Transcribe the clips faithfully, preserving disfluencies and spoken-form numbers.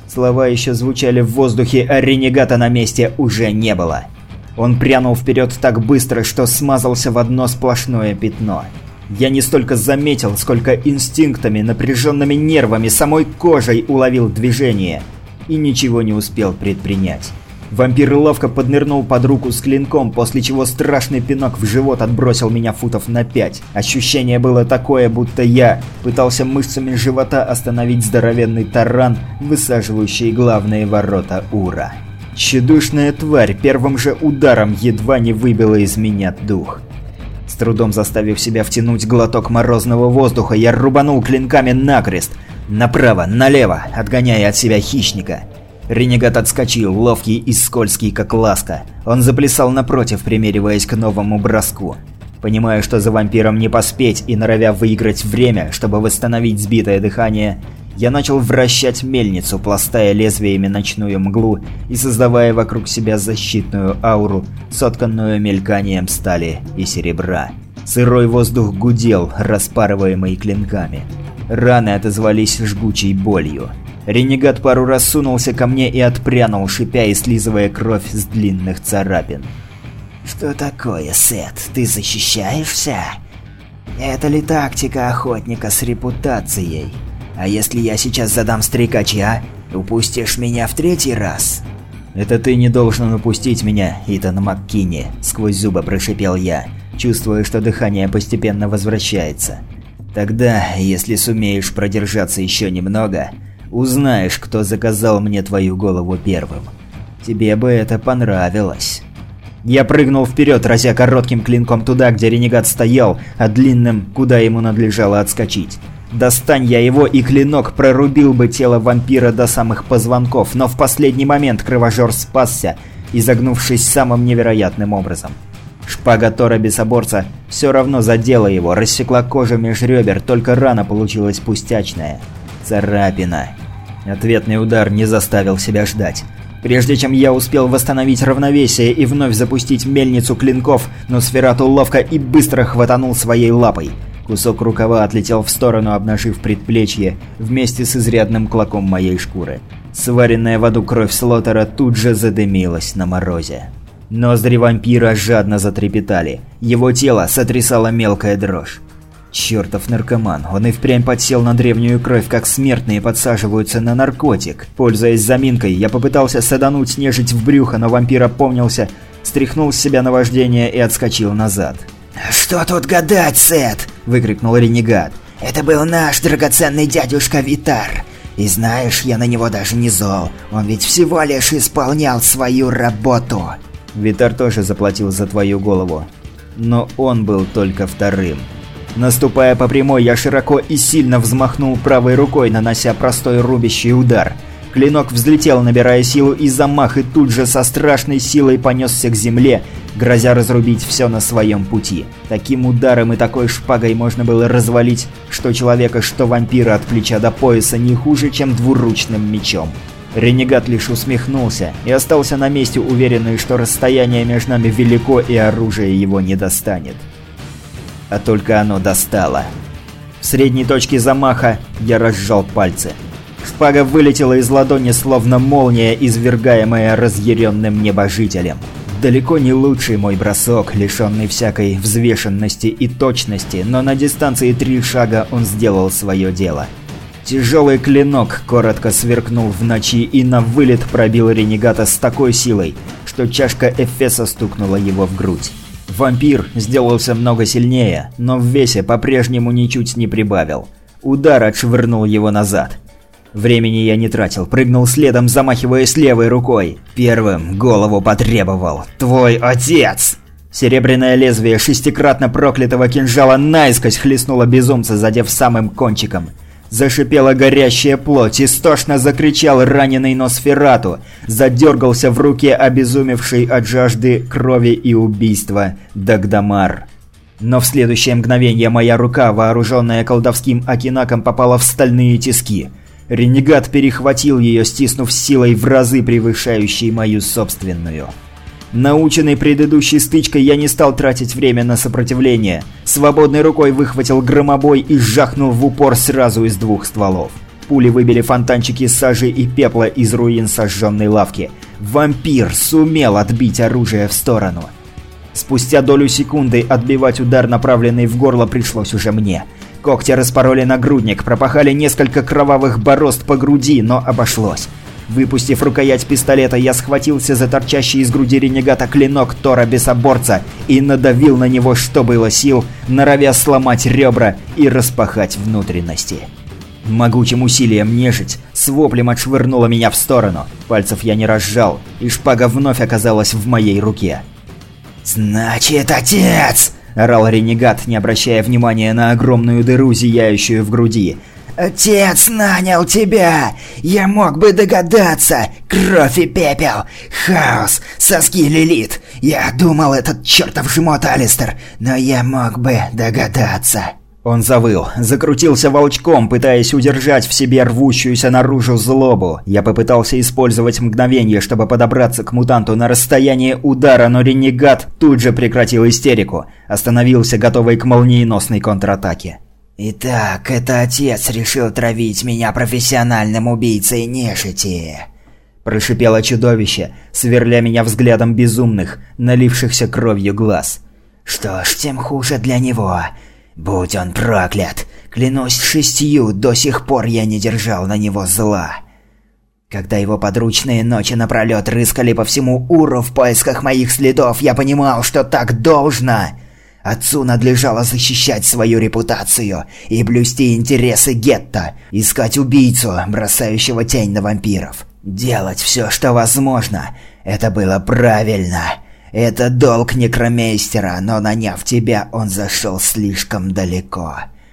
Слова еще звучали в воздухе, а ренегата на месте уже не было. Он прянул вперед так быстро, что смазался в одно сплошное пятно. Я не столько заметил, сколько инстинктами, напряженными нервами, самой кожей уловил движение и ничего не успел предпринять. Вампир ловко поднырнул под руку с клинком, после чего страшный пинок в живот отбросил меня футов на пять. Ощущение было такое, будто я пытался мышцами живота остановить здоровенный таран, высаживающий главные ворота Ура. Тщедушная тварь первым же ударом едва не выбила из меня дух. С трудом заставив себя втянуть глоток морозного воздуха, я рубанул клинками накрест, направо, налево, отгоняя от себя хищника. Ренегат отскочил, ловкий и скользкий, как ласка. Он заплясал напротив, примериваясь к новому броску. Понимая, что за вампиром не поспеть и норовя выиграть время, чтобы восстановить сбитое дыхание, я начал вращать мельницу, пластая лезвиями ночную мглу и создавая вокруг себя защитную ауру, сотканную мельканием стали и серебра. Сырой воздух гудел, распарываемый клинками. Раны отозвались жгучей болью. Ренегат пару раз сунулся ко мне и отпрянул, шипя и слизывая кровь с длинных царапин. «Что такое, Сет? Ты защищаешься? Это ли тактика охотника с репутацией? А если я сейчас задам стрекача, упустишь меня в третий раз?» «Это ты не должен упустить меня, Итан МакКинни», — сквозь зубы прошипел я, чувствуя, что дыхание постепенно возвращается. «Тогда, если сумеешь продержаться еще немного, узнаешь, кто заказал мне твою голову первым. Тебе бы это понравилось». Я прыгнул вперед, разя коротким клинком туда, где ренегат стоял, а длинным, куда ему надлежало отскочить. Достань я его, и клинок прорубил бы тело вампира до самых позвонков, но в последний момент кровожор спасся, изогнувшись самым невероятным образом. Шпага Тора Бесоборца все равно задела его, рассекла кожу меж ребер, только рана получилась пустячная. Царапина. Ответный удар не заставил себя ждать. Прежде чем я успел восстановить равновесие и вновь запустить мельницу клинков, Носферату ловко и быстро хватанул своей лапой. Кусок рукава отлетел в сторону, обнажив предплечье, вместе с изрядным клоком моей шкуры. Сваренная в аду кровь Слотера тут же задымилась на морозе. Ноздри вампира жадно затрепетали. Его тело сотрясала мелкая дрожь. Чертов наркоман, он и впрямь подсел на древнюю кровь, как смертные подсаживаются на наркотик. Пользуясь заминкой, я попытался садануть нежить в брюхо, но вампир опомнился, стряхнул с себя наваждение и отскочил назад. «Что тут гадать, Сет?» – выкрикнул ренегат. «Это был наш драгоценный дядюшка Витар. И знаешь, я на него даже не зол. Он ведь всего лишь исполнял свою работу». Витар тоже заплатил за твою голову. Но он был только вторым. Наступая по прямой, я широко и сильно взмахнул правой рукой, нанося простой рубящий удар. Клинок взлетел, набирая силу и замах, и тут же со страшной силой понесся к земле, грозя разрубить все на своем пути. Таким ударом и такой шпагой можно было развалить что человека, что вампира от плеча до пояса не хуже, чем двуручным мечом. Ренегат лишь усмехнулся и остался на месте, уверенный, что расстояние между нами велико и оружие его не достанет. А только оно достало. В средней точке замаха я разжал пальцы. Шпага вылетела из ладони, словно молния, извергаемая разъяренным небожителем. Далеко не лучший мой бросок, лишенный всякой взвешенности и точности, но на дистанции три шага он сделал свое дело. Тяжелый клинок коротко сверкнул в ночи и на вылет пробил ренегата с такой силой, что чашка Эфеса стукнула его в грудь. Вампир сделался много сильнее, но в весе по-прежнему ничуть не прибавил. Удар отшвырнул его назад. Времени я не тратил, прыгнул следом, замахиваясь левой рукой. Первым голову потребовал твой отец! Серебряное лезвие шестикратно проклятого кинжала наискось хлестнуло безумца, задев самым кончиком. Зашипела горящая плоть, истошно закричал раненый Носферату, задергался в руке обезумевший от жажды крови и убийства Дагдамар. Но в следующее мгновение моя рука, вооруженная колдовским акинаком, попала в стальные тиски. Ренегат перехватил ее, стиснув силой в разы превышающей мою собственную. Наученный предыдущей стычкой, я не стал тратить время на сопротивление. Свободной рукой выхватил громобой и жахнул в упор сразу из двух стволов. Пули выбили фонтанчики сажи и пепла из руин сожженной лавки. Вампир сумел отбить оружие в сторону. Спустя долю секунды отбивать удар, направленный в горло, пришлось уже мне. Когти распороли нагрудник, пропахали несколько кровавых борозд по груди, но обошлось. Выпустив рукоять пистолета, я схватился за торчащий из груди ренегата клинок Тора Бесоборца и надавил на него, что было сил, норовя сломать ребра и распахать внутренности. Могучим усилием нежить с воплем отшвырнула меня в сторону. Пальцев я не разжал, и шпага вновь оказалась в моей руке. «Значит, отец!» – орал ренегат, не обращая внимания на огромную дыру, зияющую в груди. «Отец нанял тебя! Я мог бы догадаться! Кровь и пепел! Хаос! Соски Лилит! Я думал, этот чертов жмот Алистер, но я мог бы догадаться!» Он завыл, закрутился волчком, пытаясь удержать в себе рвущуюся наружу злобу. Я попытался использовать мгновение, чтобы подобраться к мутанту на расстояние удара, но ренегат тут же прекратил истерику, остановился, готовый к молниеносной контратаке. «Итак, это отец решил травить меня профессиональным убийцей нежити!» Прошипело чудовище, сверля меня взглядом безумных, налившихся кровью глаз. «Что ж, тем хуже для него. Будь он проклят! Клянусь шестью, до сих пор я не держал на него зла!» Когда его подручные ночи напролёт рыскали по всему Уру в поисках моих следов, я понимал, что так должно. Отцу надлежало защищать свою репутацию и блюсти интересы гетто, искать убийцу, бросающего тень на вампиров. Делать все, что возможно. Это было правильно. Это долг некромейстера, но наняв тебя, он зашел слишком далеко.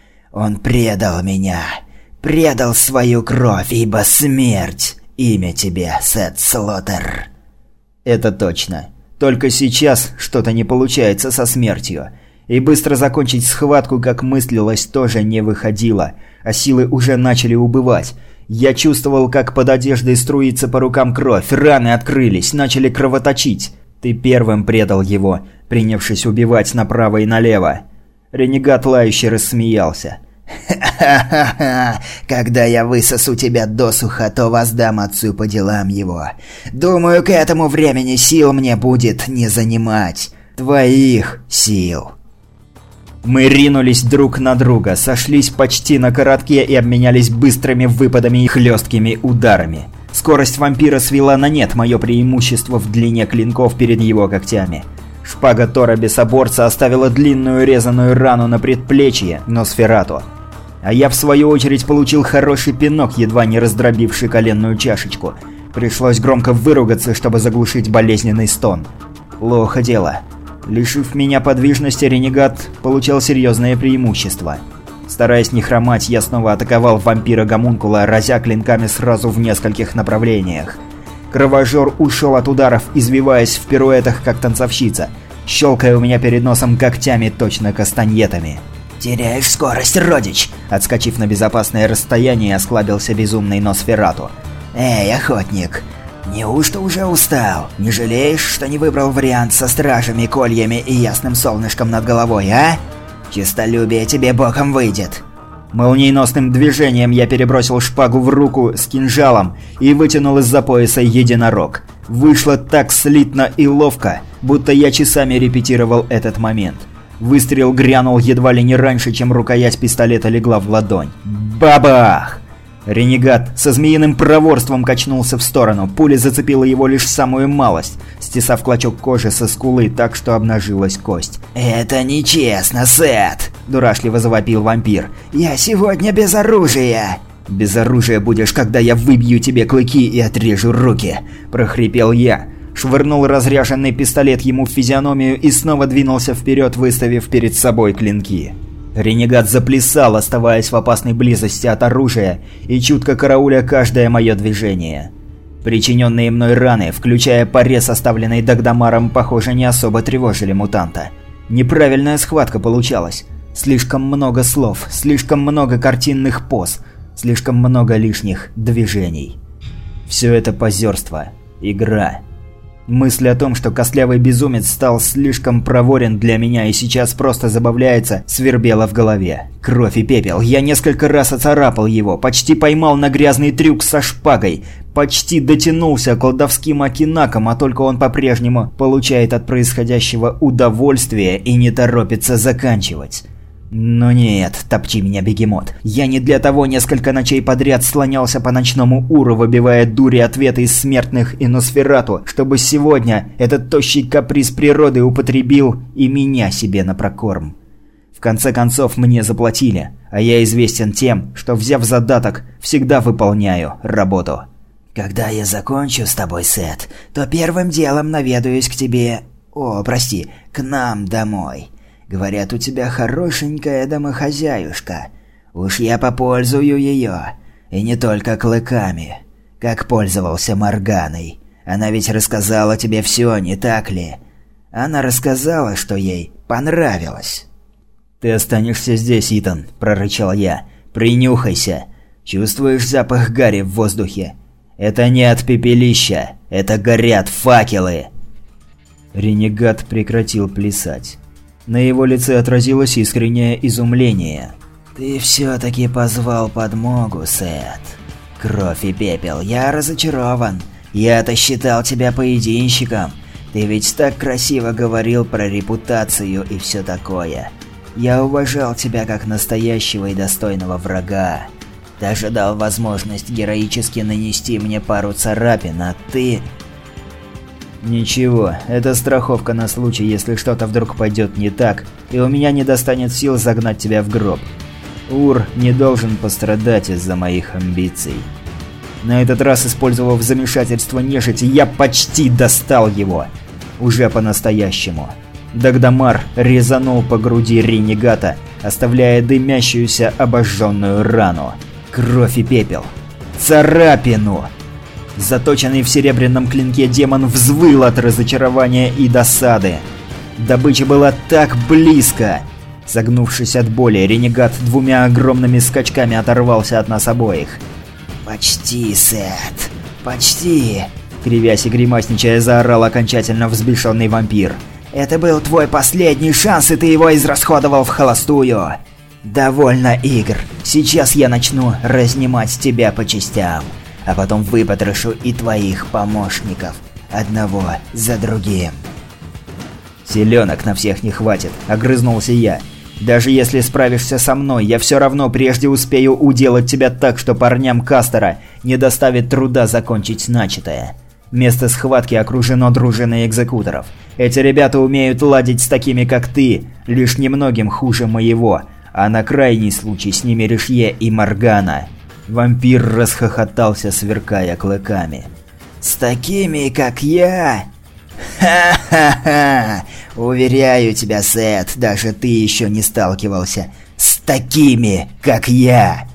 Он предал меня. Предал свою кровь, ибо смерть. Имя тебе, Сет Слоттер. Это точно. Только сейчас что-то не получается со смертью. И быстро закончить схватку, как мыслилось, тоже не выходило, а силы уже начали убывать. Я чувствовал, как под одеждой струится по рукам кровь, раны открылись, начали кровоточить. Ты первым предал его, принявшись убивать направо и налево. Ренегат лающе рассмеялся. «Ха-ха-ха! Когда я высосу тебя досуха, то воздам отцу по делам его. Думаю, к этому времени сил мне будет не занимать. Твоих сил». Мы ринулись друг на друга, сошлись почти на коротке и обменялись быстрыми выпадами и хлесткими ударами. Скорость вампира свела на нет мое преимущество в длине клинков перед его когтями. Шпага Тора Бесоборца оставила длинную резаную рану на предплечье Носферату. А я в свою очередь получил хороший пинок, едва не раздробивший коленную чашечку. Пришлось громко выругаться, чтобы заглушить болезненный стон. Плохо дело. Лишив меня подвижности, ренегат получал серьезное преимущество. Стараясь не хромать, я снова атаковал вампира-гомункула, разя клинками сразу в нескольких направлениях. Кровожор ушел от ударов, извиваясь в пируэтах, как танцовщица, щелкая у меня перед носом когтями, точно кастаньетами. «Теряешь скорость, родич!» Отскочив на безопасное расстояние, осклабился безумный Носферату. «Эй, охотник! Неужто уже устал? Не жалеешь, что не выбрал вариант со стражами, кольями и ясным солнышком над головой, а? Честолюбие тебе боком выйдет!» Молниеносным движением я перебросил шпагу в руку с кинжалом и вытянул из-за пояса единорог. Вышло так слитно и ловко, будто я часами репетировал этот момент. Выстрел грянул едва ли не раньше, чем рукоять пистолета легла в ладонь. Бабах! Ренегат со змеиным проворством качнулся в сторону, пуля зацепила его лишь самую малость, стесав клочок кожи со скулы так, что обнажилась кость. «Это нечестно, Сет!» – дурашливо завопил вампир. «Я сегодня без оружия!» «Без оружия будешь, когда я выбью тебе клыки и отрежу руки!» – прохрипел я. Швырнул разряженный пистолет ему в физиономию и снова двинулся вперед, выставив перед собой клинки. Ренегат заплясал, оставаясь в опасной близости от оружия и чутко карауля каждое мое движение. Причиненные мной раны, включая порез, оставленный Дагдамаром, похоже, не особо тревожили мутанта. Неправильная схватка получалась. Слишком много слов, слишком много картинных поз, слишком много лишних движений. Все это позерство, игра. Мысль о том, что костлявый безумец стал слишком проворен для меня и сейчас просто забавляется, свербела в голове. Кровь и пепел. Я несколько раз оцарапал его, почти поймал на грязный трюк со шпагой, почти дотянулся к колдовским окинакам, а только он по-прежнему получает от происходящего удовольствие и не торопится заканчивать. Но нет, топчи меня, бегемот. Я не для того несколько ночей подряд слонялся по ночному Уру, выбивая дури ответы из смертных и Носферату, чтобы сегодня этот тощий каприз природы употребил и меня себе на прокорм. В конце концов, мне заплатили, а я известен тем, что, взяв задаток, всегда выполняю работу. Когда я закончу с тобой, Сет, то первым делом наведаюсь к тебе... О, прости, к нам домой. Говорят, у тебя хорошенькая домохозяюшка. Уж я попользую ее. И не только клыками. Как пользовался Морганой. Она ведь рассказала тебе все, не так ли? Она рассказала, что ей понравилось. «Ты останешься здесь, Итан», – прорычал я. «Принюхайся. Чувствуешь запах гари в воздухе? Это не от пепелища. Это горят факелы». Ренегат прекратил плясать. На его лице отразилось искреннее изумление. «Ты все-таки позвал подмогу, Сет. Кровь и пепел, я разочарован. Я-то считал тебя поединщиком. Ты ведь так красиво говорил про репутацию и все такое. Я уважал тебя как настоящего и достойного врага. Даже дал возможность героически нанести мне пару царапин, а ты... «Ничего, это страховка на случай, если что-то вдруг пойдет не так, и у меня не достанет сил загнать тебя в гроб. Ур не должен пострадать из-за моих амбиций». На этот раз, использовав замешательство нежити, я почти достал его. Уже по-настоящему. Дагдамар резанул по груди ренегата, оставляя дымящуюся обожженную рану. Кровь и пепел. Царапину! Заточенный в серебряном клинке демон взвыл от разочарования и досады. Добыча была так близко. Согнувшись от боли, ренегат двумя огромными скачками оторвался от нас обоих. «Почти, Сет, почти!» Кривясь и гримасничая, заорал окончательно взбешенный вампир. «Это был твой последний шанс, и ты его израсходовал вхолостую! Довольно игр. Сейчас я начну разнимать тебя по частям. А потом выпотрошу и твоих помощников, одного за другим». «Селенок на всех не хватит», — огрызнулся я. «Даже если справишься со мной, я все равно прежде успею уделать тебя так, что парням Кастера не доставит труда закончить начатое. Место схватки окружено дружиной экзекуторов. Эти ребята умеют ладить с такими, как ты, лишь немногим хуже моего, а на крайний случай с ними Ришье и Моргана». Вампир расхохотался, сверкая клыками. «С такими, как я? Ха-ха-ха! Уверяю тебя, Сет, даже ты еще не сталкивался с такими, как я!»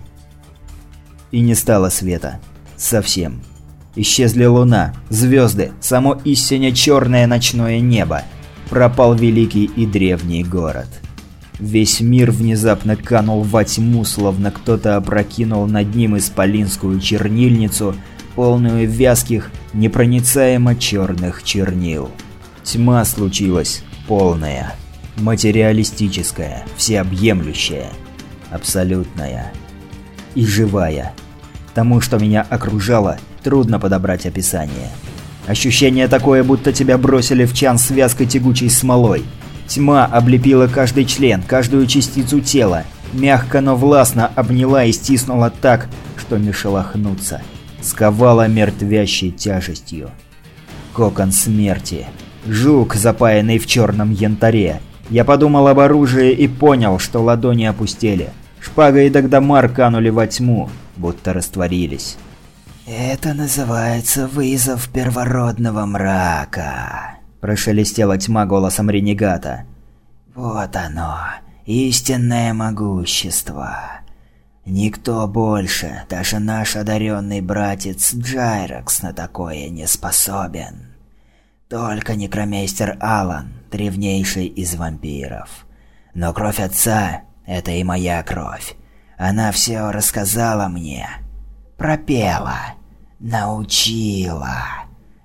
И не стало света. Совсем. Исчезли луна, звезды, само истинно черное ночное небо. Пропал великий и древний город. Весь мир внезапно канул во тьму, словно кто-то опрокинул над ним исполинскую чернильницу, полную вязких, непроницаемо черных чернил. Тьма случилась полная, материалистическая, всеобъемлющая, абсолютная и живая. Тому, что меня окружало, трудно подобрать описание. Ощущение такое, будто тебя бросили в чан с вязкой тягучей смолой. Тьма облепила каждый член, каждую частицу тела, мягко, но властно обняла и стиснула так, что не шелохнуться. Сковала мертвящей тяжестью. Кокон смерти. Жук, запаянный в черном янтаре. Я подумал об оружии и понял, что ладони опустели. Шпага и Дагдамар канули во тьму, будто растворились. «Это называется вызов первородного мрака», – прошелестела тьма голосом ренегата. «Вот оно, истинное могущество. Никто больше, даже наш одаренный братец Джайрокс, на такое не способен. Только некромейстер Алан, древнейший из вампиров. Но кровь отца – это и моя кровь. Она все рассказала мне, пропела, научила.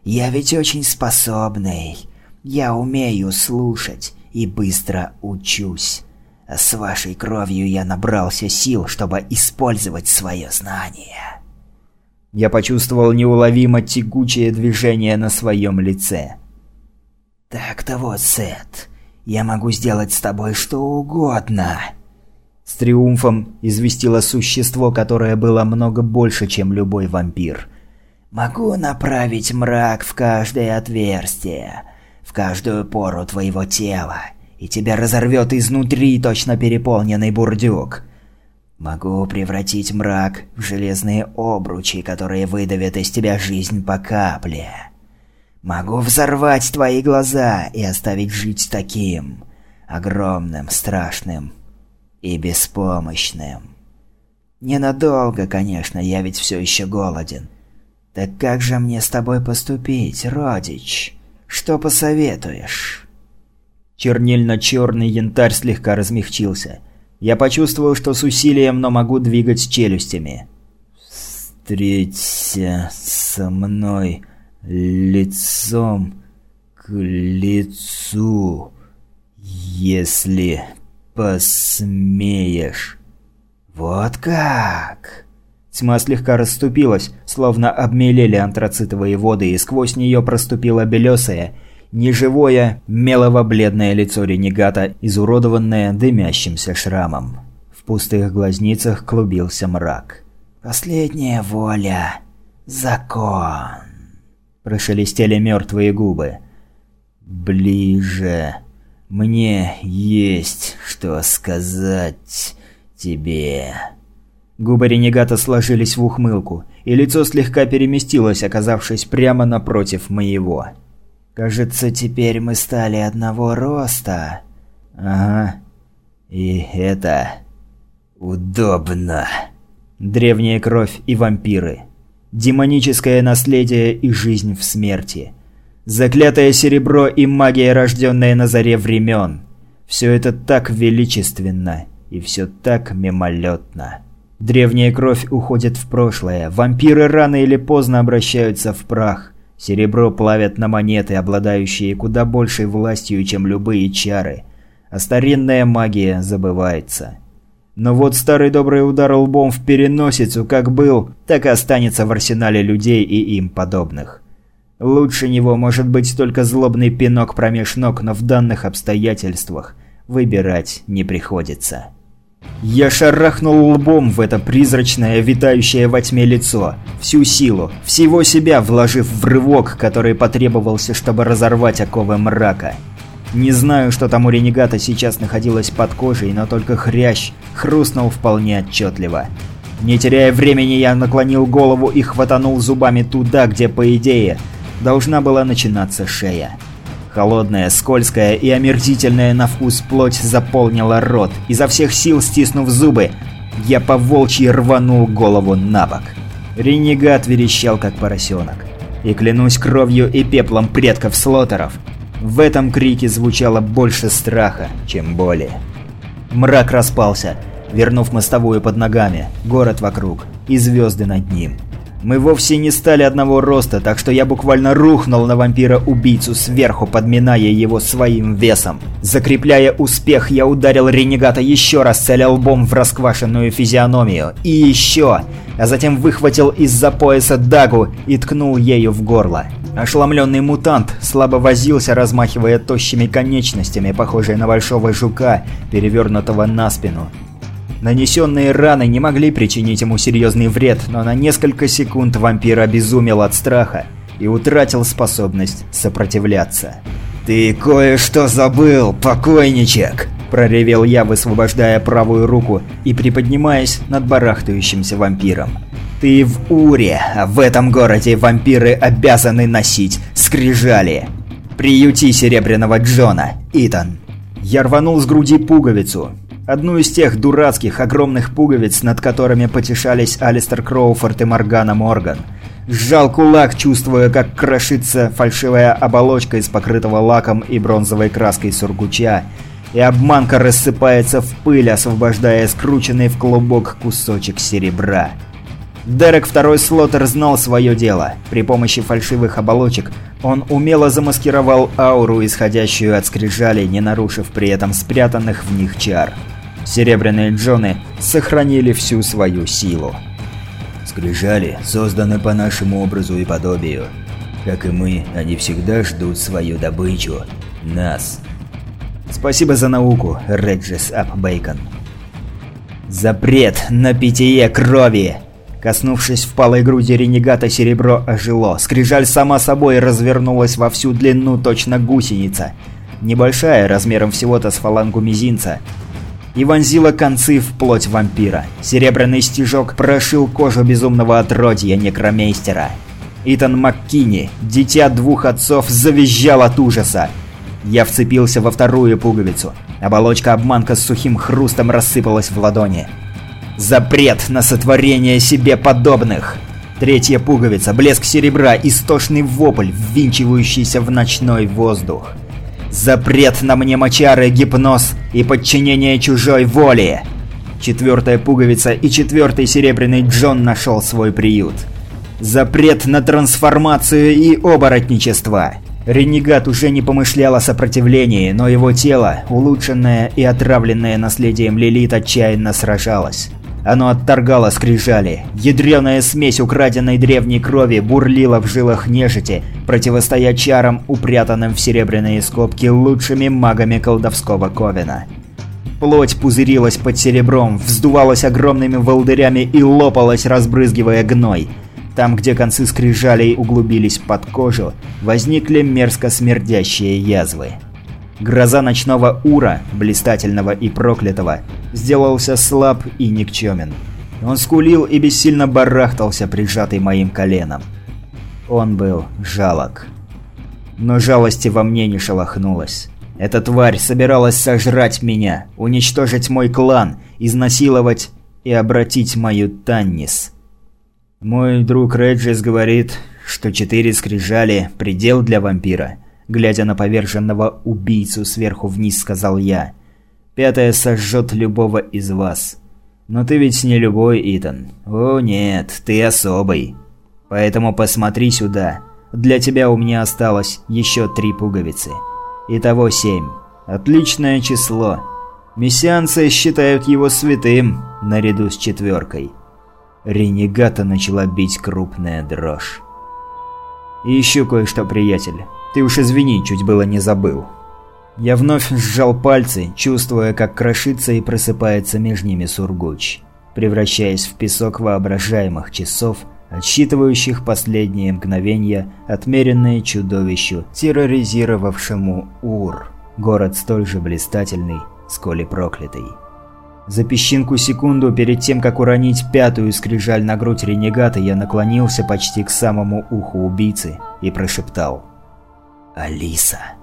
Я ведь очень способный. Я умею слушать и быстро учусь. А с вашей кровью я набрался сил, чтобы использовать свое знание». Я почувствовал неуловимо тягучее движение на своем лице. «Так-то вот, Сет, я могу сделать с тобой что угодно». С триумфом известило существо, которое было много больше, чем любой вампир. «Могу направить мрак в каждое отверстие, в каждую пору твоего тела, и тебя разорвет изнутри точно переполненный бурдюк. Могу превратить мрак в железные обручи, которые выдавят из тебя жизнь по капле. Могу взорвать твои глаза и оставить жить таким, огромным, страшным и беспомощным. Ненадолго, конечно, я ведь все еще голоден. Так как же мне с тобой поступить, родич? Что посоветуешь?» Чернильно-черный янтарь слегка размягчился. Я почувствовал, что с усилием, но могу двигать челюстями. «Встреться со мной лицом к лицу, если посмеешь». «Вот как?» Тьма слегка расступилась, словно обмелели антрацитовые воды, и сквозь нее проступило белесое, неживое, мелово-бледное лицо ренегата, изуродованное дымящимся шрамом. В пустых глазницах клубился мрак. «Последняя воля. Закон». Прошелестели мертвые губы. «Ближе. Мне есть что сказать тебе». Губы ренегата сложились в ухмылку, и лицо слегка переместилось, оказавшись прямо напротив моего. «Кажется, теперь мы стали одного роста». «Ага. И это удобно». Древняя кровь и вампиры. Демоническое наследие и жизнь в смерти. Заклятое серебро и магия, рожденная на заре времен. Все это так величественно и все так мимолетно. Древняя кровь уходит в прошлое, вампиры рано или поздно обращаются в прах. Серебро плавят на монеты, обладающие куда большей властью, чем любые чары. А старинная магия забывается. Но вот старый добрый удар лбом в переносицу как был, так и останется в арсенале людей и им подобных. Лучше него может быть только злобный пинок промеж ног, но в данных обстоятельствах выбирать не приходится. Я шарахнул лбом в это призрачное, витающее во тьме лицо, всю силу, всего себя вложив в рывок, который потребовался, чтобы разорвать оковы мрака. Не знаю, что там у ренегата сейчас находилось под кожей, но только хрящ хрустнул вполне отчетливо. Не теряя времени, я наклонил голову и хватанул зубами туда, где, по идее, должна была начинаться шея. Холодная, скользкая и омерзительная на вкус плоть заполнила рот. Изо всех сил стиснув зубы, я по-волчьи рванул голову на бок. Ренегат верещал, как поросенок. И клянусь кровью и пеплом предков Слоттеров, в этом крике звучало больше страха, чем боли. Мрак распался, вернув мостовую под ногами, город вокруг и звезды над ним. Мы вовсе не стали одного роста, так что я буквально рухнул на вампира-убийцу сверху, подминая его своим весом. Закрепляя успех, я ударил ренегата еще раз, целя лбом в расквашенную физиономию. И еще, а затем выхватил из-за пояса дагу и ткнул ею в горло. Ошеломленный мутант слабо возился, размахивая тощими конечностями, похожие на большого жука, перевернутого на спину. Нанесенные раны не могли причинить ему серьезный вред, но на несколько секунд вампир обезумел от страха и утратил способность сопротивляться. «Ты кое-что забыл, покойничек!» – проревел я, высвобождая правую руку и приподнимаясь над барахтающимся вампиром. «Ты в Уре, а в этом городе вампиры обязаны носить скрижали! Приюти Серебряного Джона, Итан!» Я рванул с груди пуговицу. Одну из тех дурацких огромных пуговиц, над которыми потешались Алистер Кроуфорд и Моргана Морган. Сжал кулак, чувствуя, как крошится фальшивая оболочка из покрытого лаком и бронзовой краской сургуча, и обманка рассыпается в пыль, освобождая скрученный в клубок кусочек серебра. Дерек Второй Слоттер знал свое дело. При помощи фальшивых оболочек он умело замаскировал ауру, исходящую от скрижалей, не нарушив при этом спрятанных в них чар. Серебряные Джоны сохранили всю свою силу. Скрижали созданы по нашему образу и подобию. Как и мы, они всегда ждут свою добычу. Нас. Спасибо за науку, Реджис Ап Бейкон. Запрет на питье крови! Коснувшись впалой груди ренегата, серебро ожило. Скрижаль сама собой развернулась во всю длину, точно гусеница. Небольшая, размером всего-то с фалангу мизинца. И вонзила концы в плоть вампира. Серебряный стежок прошил кожу безумного отродья некромейстера. Итан МакКинни, дитя двух отцов, завизжал от ужаса. Я вцепился во вторую пуговицу. Оболочка-обманка с сухим хрустом рассыпалась в ладони. Запрет на сотворение себе подобных! Третья пуговица, блеск серебра, истошный вопль, ввинчивающийся в ночной воздух. Запрет на мнемочары, гипноз и подчинение чужой воле! Четвертая пуговица и четвертый серебряный Джон нашел свой приют. Запрет на трансформацию и оборотничество! Ренегат уже не помышлял о сопротивлении, но его тело, улучшенное и отравленное наследием Лилит, отчаянно сражалось. Оно отторгало скрижали. Ядреная смесь украденной древней крови бурлила в жилах нежити, противостоя чарам, упрятанным в серебряные скобки лучшими магами колдовского ковена. Плоть пузырилась под серебром, вздувалась огромными волдырями и лопалась, разбрызгивая гной. Там, где концы скрижалей углубились под кожу, возникли мерзко смердящие язвы. Гроза ночного Ура, блистательного и проклятого, сделался слаб и никчемен. Он скулил и бессильно барахтался, прижатый моим коленом. Он был жалок. Но жалости во мне не шелохнулось. Эта тварь собиралась сожрать меня, уничтожить мой клан, изнасиловать и обратить мою Таннис. Мой друг Реджис говорит, что четыре скрижали – предел для вампира. Глядя на поверженного убийцу сверху вниз, сказал я. Пятая сожжет любого из вас. Но ты ведь не любой, Итан. О нет, ты особый. Поэтому посмотри сюда. Для тебя у меня осталось еще три пуговицы. Итого семь. Отличное число. Мессианцы считают его святым, наряду с четверкой. Ренегата начала бить крупная дрожь. И еще кое-что, приятель. Ты уж извини, чуть было не забыл. Я вновь сжал пальцы, чувствуя, как крошится и просыпается между ними сургуч, превращаясь в песок воображаемых часов, отсчитывающих последние мгновения, отмеренные чудовищу, терроризировавшему Ур, город столь же блистательный, сколь и проклятый. За песчинку секунду перед тем, как уронить пятую скрижаль на грудь ренегата, я наклонился почти к самому уху убийцы и прошептал: «Алиса».